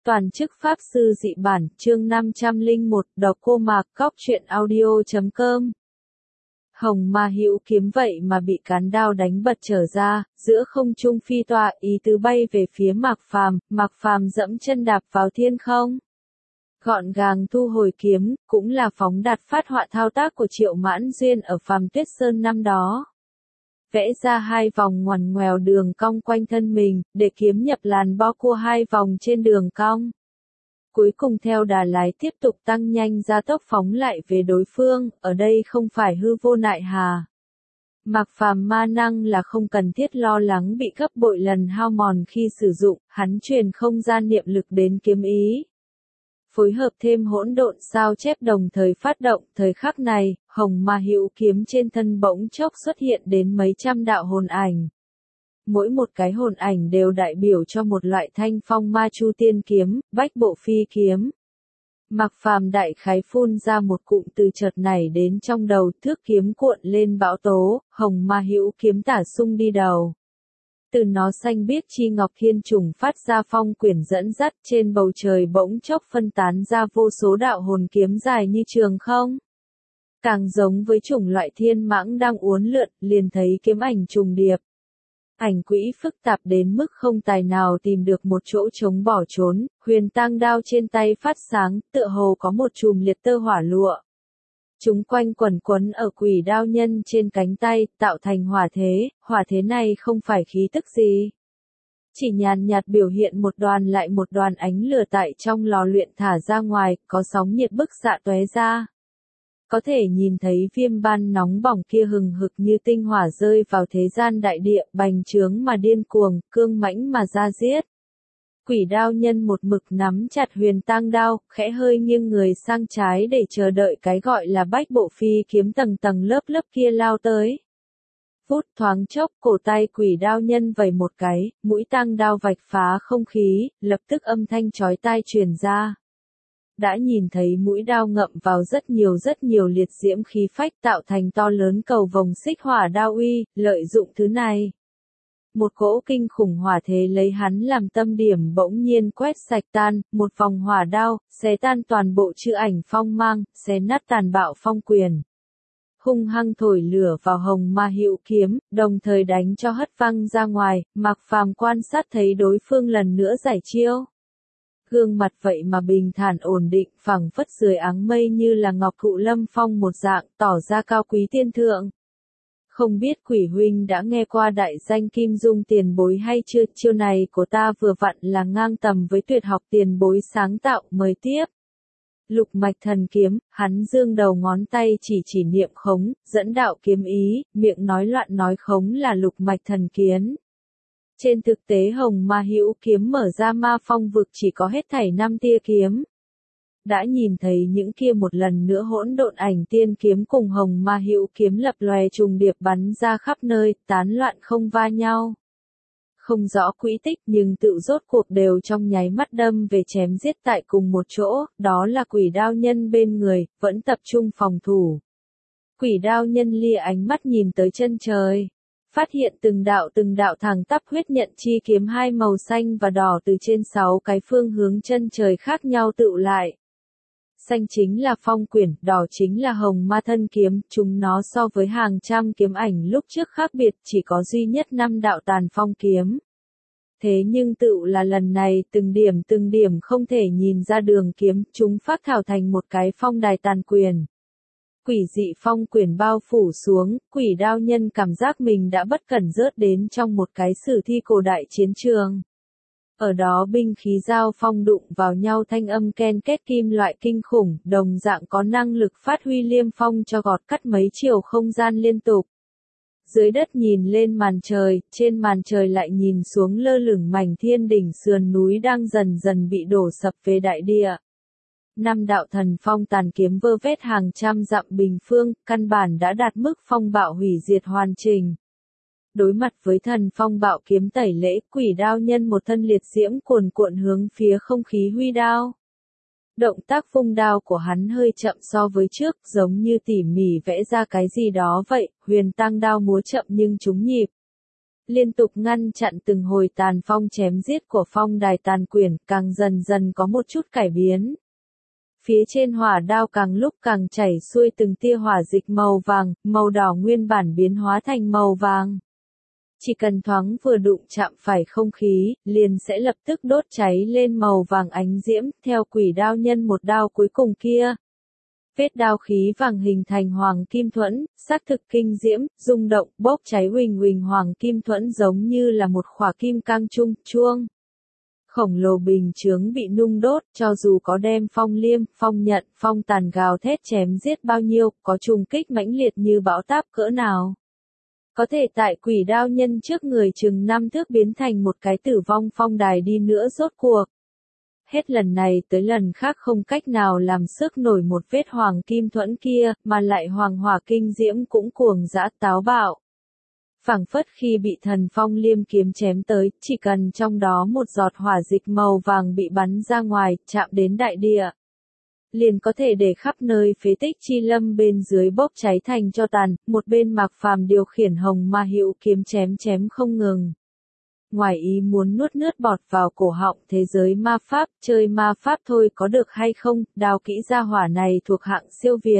Toàn chức Pháp Sư Dị Bản, chương 501, đọc cô Mạc, Cóc truyện audio.com. Hồng Ma Hữu kiếm vậy mà bị cán đao đánh bật trở ra, giữa không trung phi tọa, ý tứ bay về phía Mạc Phàm dẫm chân đạp vào thiên không. Gọn gàng thu hồi kiếm, cũng là phóng đạt phát họa thao tác của Triệu Mãn Duyên ở Phàm Tuyết Sơn năm đó. Vẽ ra hai vòng ngoằn ngoèo đường cong quanh thân mình, để kiếm nhập làn bo cua hai vòng trên đường cong. Cuối cùng theo đà lái tiếp tục tăng nhanh gia tốc phóng lại về đối phương, ở đây không phải hư vô nại hà. Mạc Phàm ma năng là không cần thiết lo lắng bị gấp bội lần hao mòn khi sử dụng, hắn truyền không gian niệm lực đến kiếm ý. Phối hợp thêm hỗn độn sao chép đồng thời phát động, thời khắc này, Hồng Ma Hữu kiếm trên thân bỗng chốc xuất hiện đến mấy trăm đạo hồn ảnh. Mỗi một cái hồn ảnh đều đại biểu cho một loại thanh phong ma chu tiên kiếm, bách bộ phi kiếm. Mạc Phàm đại khái phun ra một cụm từ chợt nảy đến trong đầu, thước kiếm cuộn lên bão tố, Hồng Ma Hữu kiếm tả sung đi đầu. Từ nó xanh biếc chi ngọc thiên trùng phát ra phong quyển dẫn dắt, trên bầu trời bỗng chốc phân tán ra vô số đạo hồn kiếm dài như trường không. Càng giống với chủng loại thiên mãng đang uốn lượn, liền thấy kiếm ảnh trùng điệp. Ảnh quỹ phức tạp đến mức không tài nào tìm được một chỗ trống bỏ trốn, huyền tang đao trên tay phát sáng, tựa hồ có một chùm liệt tơ hỏa lụa. Chúng quanh quẩn quấn ở quỷ đao nhân trên cánh tay, tạo thành hỏa thế này không phải khí tức gì. Chỉ nhàn nhạt biểu hiện một đoàn lại một đoàn ánh lửa tại trong lò luyện thả ra ngoài, có sóng nhiệt bức xạ tóe ra. Có thể nhìn thấy viêm ban nóng bỏng kia hừng hực như tinh hỏa rơi vào thế gian đại địa, bành trướng mà điên cuồng, cương mãnh mà ra giết. Quỷ đao nhân một mực nắm chặt huyền tang đao, khẽ hơi nghiêng người sang trái để chờ đợi cái gọi là bách bộ phi kiếm tầng tầng lớp lớp kia lao tới. Phút thoáng chốc, cổ tay quỷ đao nhân vẩy một cái, mũi tang đao vạch phá không khí, lập tức âm thanh chói tai truyền ra. Đã nhìn thấy mũi đao ngậm vào rất nhiều liệt diễm khí phách tạo thành to lớn cầu vồng xích hỏa đao uy, lợi dụng thứ này. Một cỗ kinh khủng hỏa thế lấy hắn làm tâm điểm bỗng nhiên quét sạch tan, một vòng hỏa đao, xé tan toàn bộ chữ ảnh phong mang, xé nát tàn bạo phong quyền. Hung hăng thổi lửa vào Hồng Ma Hữu kiếm, đồng thời đánh cho hất văng ra ngoài, Mạc Phàm quan sát thấy đối phương lần nữa giải chiêu. Gương mặt vậy mà bình thản ổn định, phẳng phất dưới áng mây như là ngọc thụ lâm phong một dạng, tỏ ra cao quý tiên thượng. Không biết quỷ huynh đã nghe qua đại danh Kim Dung tiền bối hay chưa, chiêu này của ta vừa vặn là ngang tầm với tuyệt học tiền bối sáng tạo, mời tiếp. Lục mạch thần kiếm, hắn dương đầu ngón tay chỉ niệm khống, dẫn đạo kiếm ý, miệng nói loạn nói khống là lục mạch thần kiếm. Trên thực tế Hồng Ma Hữu kiếm mở ra ma phong vực chỉ có hết thảy 5 tia kiếm. Đã nhìn thấy những kia một lần nữa hỗn độn ảnh tiên kiếm cùng Hồng Ma Hữu kiếm lập lòe trùng điệp bắn ra khắp nơi, tán loạn không va nhau. Không rõ quỹ tích nhưng tự rốt cuộc đều trong nháy mắt đâm về chém giết tại cùng một chỗ, đó là quỷ đao nhân bên người, vẫn tập trung phòng thủ. Quỷ đao nhân lia ánh mắt nhìn tới chân trời. Phát hiện từng đạo thẳng tắp huyết nhận chi kiếm hai màu xanh và đỏ từ trên 6 cái phương hướng chân trời khác nhau tựu lại. Xanh chính là phong quyển, đỏ chính là hồng ma thân kiếm, chúng nó so với hàng trăm kiếm ảnh lúc trước khác biệt, chỉ có duy nhất 5 đạo tàn phong kiếm. Thế nhưng tựu là lần này từng điểm không thể nhìn ra đường kiếm, chúng phát thảo thành một cái phong đài tàn quyền. Quỷ dị phong quyển bao phủ xuống, quỷ đao nhân cảm giác mình đã bất cẩn rớt đến trong một cái sử thi cổ đại chiến trường. Ở đó binh khí giao phong đụng vào nhau thanh âm ken két kim loại kinh khủng, đồng dạng có năng lực phát huy liêm phong cho gọt cắt mấy chiều không gian liên tục. Dưới đất nhìn lên màn trời, trên màn trời lại nhìn xuống lơ lửng mảnh thiên đỉnh sườn núi đang dần dần bị đổ sập về đại địa. 5 đạo thần phong tàn kiếm vơ vét hàng trăm dặm bình phương, căn bản đã đạt mức phong bạo hủy diệt hoàn chỉnh. Đối mặt với thần phong bạo kiếm tẩy lễ, quỷ đao nhân một thân liệt diễm cuồn cuộn hướng phía không khí huy đao. Động tác vung đao của hắn hơi chậm so với trước, giống như tỉ mỉ vẽ ra cái gì đó vậy, huyền tang đao múa chậm nhưng trúng nhịp. liên tục ngăn chặn từng hồi tàn phong chém giết của phong đài tàn quyển, càng dần dần có một chút cải biến. Phía trên hỏa đao càng lúc càng chảy xuôi từng tia hỏa dịch màu vàng, màu đỏ nguyên bản biến hóa thành màu vàng. Chỉ cần thoáng vừa đụng chạm phải không khí, liền sẽ lập tức đốt cháy lên màu vàng ánh diễm, theo quỷ đao nhân một đao cuối cùng kia. Vết đao khí vàng hình thành hoàng kim thuẫn, xác thực kinh diễm, rung động, bốc cháy huỳnh huỳnh hoàng kim thuẫn giống như là một khỏa kim cang trung, chuông. Khổng lồ bình chướng bị nung đốt, cho dù có đem phong liêm, phong nhận, phong tàn gào thét chém giết bao nhiêu, có trùng kích mãnh liệt như bão táp cỡ nào. Có thể tại quỷ đao nhân trước người chừng 5 thước biến thành một cái tử vong phong đài đi nữa rốt cuộc. Hết lần này tới lần khác không cách nào làm sức nổi một vết hoàng kim thuẫn kia, mà lại hoàng hỏa kinh diễm cũng cuồng dã táo bạo. Phảng phất khi bị thần phong liêm kiếm chém tới, chỉ cần trong đó một giọt hỏa dịch màu vàng bị bắn ra ngoài, chạm đến đại địa, liền có thể để khắp nơi phế tích chi lâm bên dưới bốc cháy thành tro tàn, một bên Mạc Phàm điều khiển hồng ma hữu kiếm chém không ngừng. Ngoài ý muốn nuốt nước bọt vào cổ họng thế giới ma pháp, chơi ma pháp thôi có được hay không, đao kỹ gia hỏa này thuộc hạng siêu việt.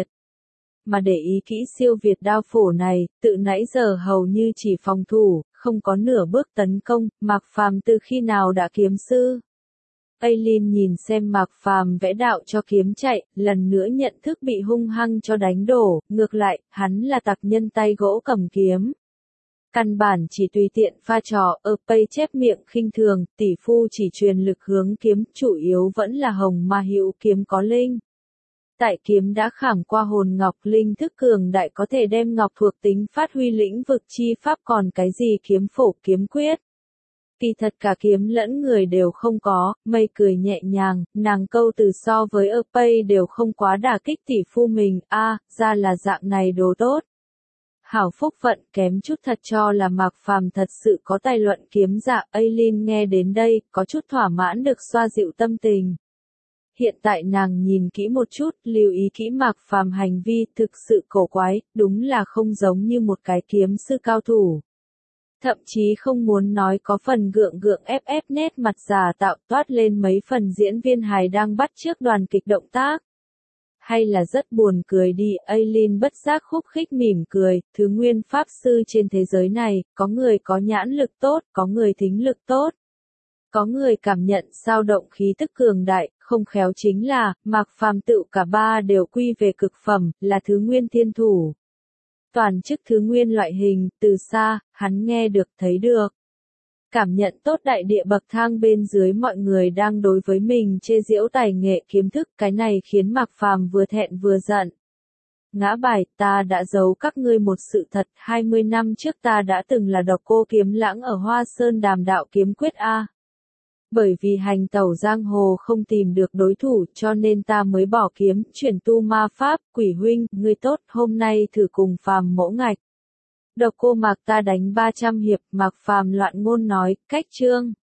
Mà để ý kỹ siêu việt đao phổ này, tự nãy giờ hầu như chỉ phòng thủ, không có nửa bước tấn công, Mạc Phàm từ khi nào đã kiếm sư. Aileen nhìn xem Mạc Phàm vẽ đạo cho kiếm chạy, lần nữa nhận thức bị hung hăng cho đánh đổ, ngược lại, hắn là tặc nhân tay gỗ cầm kiếm. Căn bản chỉ tùy tiện pha trò, pay chép miệng khinh thường, tỷ phu chỉ truyền lực hướng kiếm, chủ yếu vẫn là hồng ma hữu kiếm có linh. Tại kiếm đã khảm qua hồn ngọc linh thức cường đại có thể đem ngọc thuộc tính phát huy lĩnh vực chi pháp còn cái gì kiếm phổ kiếm quyết. Kỳ thật cả kiếm lẫn người đều không có, mây cười nhẹ nhàng, nàng câu từ so với pay đều không quá đả kích tỷ phu mình, ra là dạng này đồ tốt. Hảo phúc phận kém chút thật cho là Mạc Phàm thật sự có tài luận kiếm dạ. Aileen nghe đến đây, có chút thỏa mãn được xoa dịu tâm tình. Hiện tại nàng nhìn kỹ một chút, lưu ý kỹ Mạc Phàm hành vi thực sự cổ quái, đúng là không giống như một cái kiếm sư cao thủ. Thậm chí không muốn nói có phần gượng ép nét mặt giả tạo toát lên mấy phần diễn viên hài đang bắt chước đoàn kịch động tác. Hay là rất buồn cười đi, Aileen bất giác khúc khích mỉm cười, thứ nguyên pháp sư trên thế giới này, có người có nhãn lực tốt, có người thính lực tốt. Có người cảm nhận dao động khí tức cường đại, không khéo chính là, Mạc Phàm tự cả ba đều quy về cực phẩm, là thứ nguyên thiên thủ. Toàn chức thứ nguyên loại hình, từ xa, hắn nghe được thấy được. Cảm nhận tốt đại địa bậc thang bên dưới mọi người đang đối với mình chê giễu tài nghệ kiếm thức, cái này khiến Mạc Phàm vừa thẹn vừa giận. Ngã bài, ta đã giấu các ngươi một sự thật, 20 năm trước ta đã từng là độc cô kiếm lãng ở Hoa Sơn đàm đạo kiếm quyết A. Bởi vì hành tẩu giang hồ không tìm được đối thủ cho nên ta mới bỏ kiếm, chuyển tu ma pháp, quỷ huynh, ngươi tốt, hôm nay thử cùng Phàm mỗ ngạch. Độc cô Mạc ta đánh 300 hiệp, Mạc Phàm loạn ngôn nói, cách chương.